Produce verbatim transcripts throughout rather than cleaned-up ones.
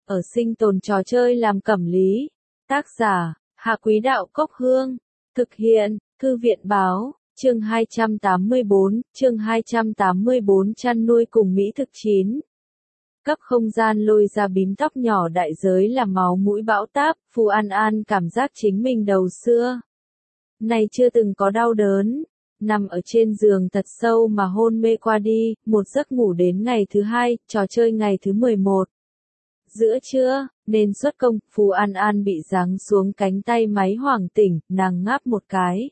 ở sinh tồn trò chơi làm cẩm lý. Tác giả, Hạ Quý Đạo Cốc Hương. Thực hiện, Thư viện Báo, chương hai trăm tám mươi tư, chương hai trăm tám mươi tư chăn nuôi cùng Mỹ thực chín. Cấp không gian lôi ra bím tóc nhỏ đại giới là máu mũi bão táp, Phù An An cảm giác chính mình đầu xưa này chưa từng có đau đớn. Nằm ở trên giường thật sâu mà hôn mê qua đi, một giấc ngủ đến ngày thứ hai, trò chơi ngày thứ mười một. Giữa trưa, nên xuất công, Phù An An bị giáng xuống cánh tay máy hoảng tỉnh, nàng ngáp một cái.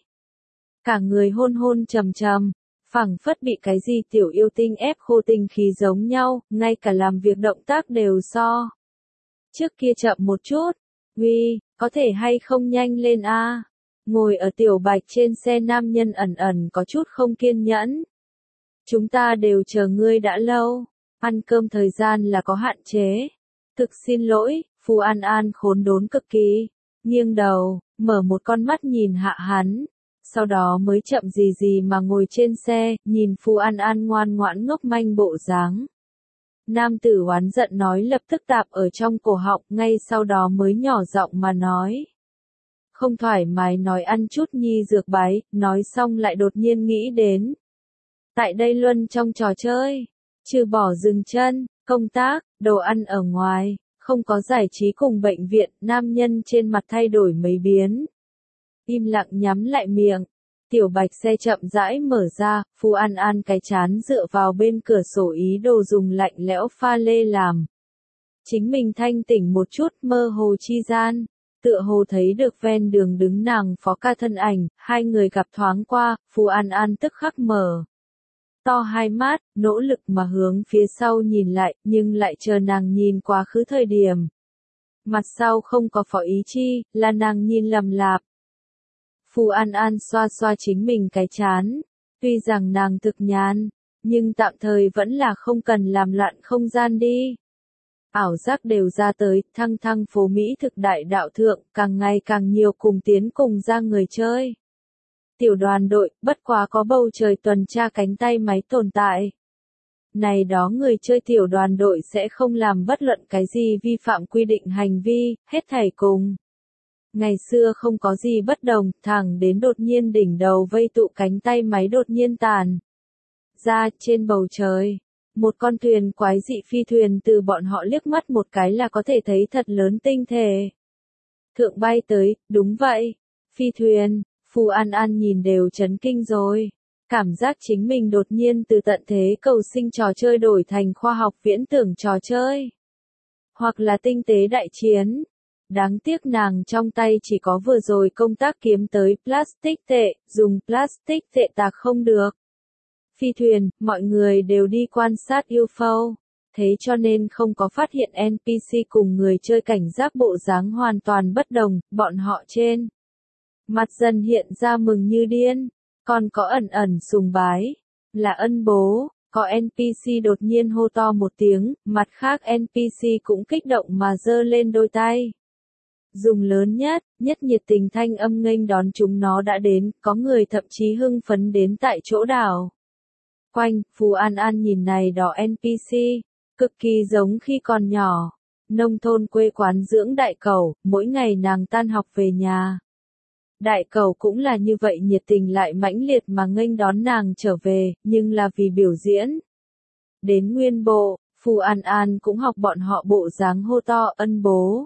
Cả người hôn hôn trầm trầm, phảng phất bị cái gì tiểu yêu tinh ép khô tinh khí giống nhau, ngay cả làm việc động tác đều so. Trước kia chậm một chút, uy, có thể hay không nhanh lên a? Ngồi ở tiểu bạch trên xe nam nhân ẩn ẩn có chút không kiên nhẫn. Chúng ta đều chờ ngươi đã lâu, ăn cơm thời gian là có hạn chế. Thực xin lỗi, Phù An An khốn đốn cực kỳ, nghiêng đầu, mở một con mắt nhìn hạ hắn, sau đó mới chậm gì gì mà ngồi trên xe, nhìn Phù An An ngoan ngoãn ngốc manh bộ dáng. Nam tử oán giận nói lập tức tạp ở trong cổ họng, ngay sau đó mới nhỏ giọng mà nói. Không thoải mái nói ăn chút nhi dược bái, nói xong lại đột nhiên nghĩ đến. Tại đây luân trong trò chơi, trừ bỏ dừng chân, công tác, đồ ăn ở ngoài, không có giải trí cùng bệnh viện, nam nhân trên mặt thay đổi mấy biến. Im lặng nhắm lại miệng, tiểu bạch xe chậm rãi mở ra, Phù An An cái chán dựa vào bên cửa sổ ý đồ dùng lạnh lẽo pha lê làm. Chính mình thanh tỉnh một chút mơ hồ chi gian. Tựa hồ thấy được ven đường đứng nàng phó ca thân ảnh, hai người gặp thoáng qua, Phù An An tức khắc mở to hai mắt, nỗ lực mà hướng phía sau nhìn lại, nhưng lại chờ nàng nhìn quá khứ thời điểm. Mặt sau không có phó ý chi, là nàng nhìn lầm lạp. Phù An An xoa xoa chính mình cái chán, tuy rằng nàng thực nhàn, nhưng tạm thời vẫn là không cần làm loạn không gian đi. Ảo giác đều ra tới, thăng thăng phố Mỹ thực đại đạo thượng, càng ngày càng nhiều cùng tiến cùng ra người chơi. Tiểu đoàn đội, bất quá có bầu trời tuần tra cánh tay máy tồn tại. Này đó người chơi tiểu đoàn đội sẽ không làm bất luận cái gì vi phạm quy định hành vi, hết thảy cùng. Ngày xưa không có gì bất đồng, thẳng đến đột nhiên đỉnh đầu vây tụ cánh tay máy đột nhiên tàn. Ra trên bầu trời. Một con thuyền quái dị phi thuyền từ bọn họ liếc mắt một cái là có thể thấy thật lớn tinh thể. Thượng bay tới, đúng vậy. Phi thuyền, Phù An An nhìn đều chấn kinh rồi. Cảm giác chính mình đột nhiên từ tận thế cầu sinh trò chơi đổi thành khoa học viễn tưởng trò chơi. Hoặc là tinh tế đại chiến. Đáng tiếc nàng trong tay chỉ có vừa rồi công tác kiếm tới plastic tệ, dùng plastic tệ tạc không được. Phi thuyền, mọi người đều đi quan sát u ép ô, thế cho nên không có phát hiện en pê xê cùng người chơi cảnh giác bộ dáng hoàn toàn bất đồng, bọn họ trên mặt dần hiện ra mừng như điên, còn có ẩn ẩn sùng bái, là ân bố, có en pê xê đột nhiên hô to một tiếng, mặt khác en pê xê cũng kích động mà giơ lên đôi tay. Dùng lớn nhất, nhất nhiệt tình thanh âm nghênh đón chúng nó đã đến, có người thậm chí hưng phấn đến tại chỗ đảo. Quanh, Phù An An nhìn này đỏ en pê xê, cực kỳ giống khi còn nhỏ. Nông thôn quê quán dưỡng đại cẩu, mỗi ngày nàng tan học về nhà. Đại cẩu cũng là như vậy nhiệt tình lại mãnh liệt mà nghênh đón nàng trở về, nhưng là vì biểu diễn. Đến nguyên bộ, Phù An An cũng học bọn họ bộ dáng hô to ân bố.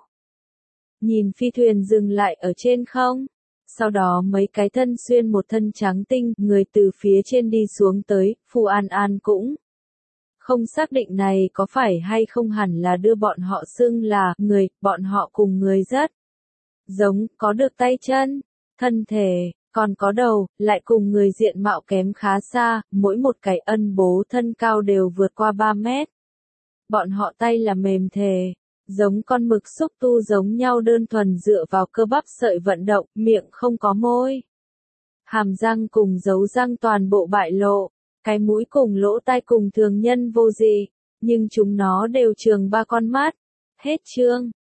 Nhìn phi thuyền dừng lại ở trên không. Sau đó mấy cái thân xuyên một thân trắng tinh, người từ phía trên đi xuống tới, Phù An An cũng không xác định này có phải hay không hẳn là đưa bọn họ xưng là người, bọn họ cùng người rất giống, có được tay chân, thân thể, còn có đầu, lại cùng người diện mạo kém khá xa, mỗi một cái ân bố thân cao đều vượt qua ba mét. Bọn họ tay là mềm thề. Giống con mực xúc tu giống nhau đơn thuần dựa vào cơ bắp sợi vận động, miệng không có môi. Hàm răng cùng dấu răng toàn bộ bại lộ, cái mũi cùng lỗ tai cùng thường nhân vô dị, nhưng chúng nó đều trường ba con mắt. Hết chương.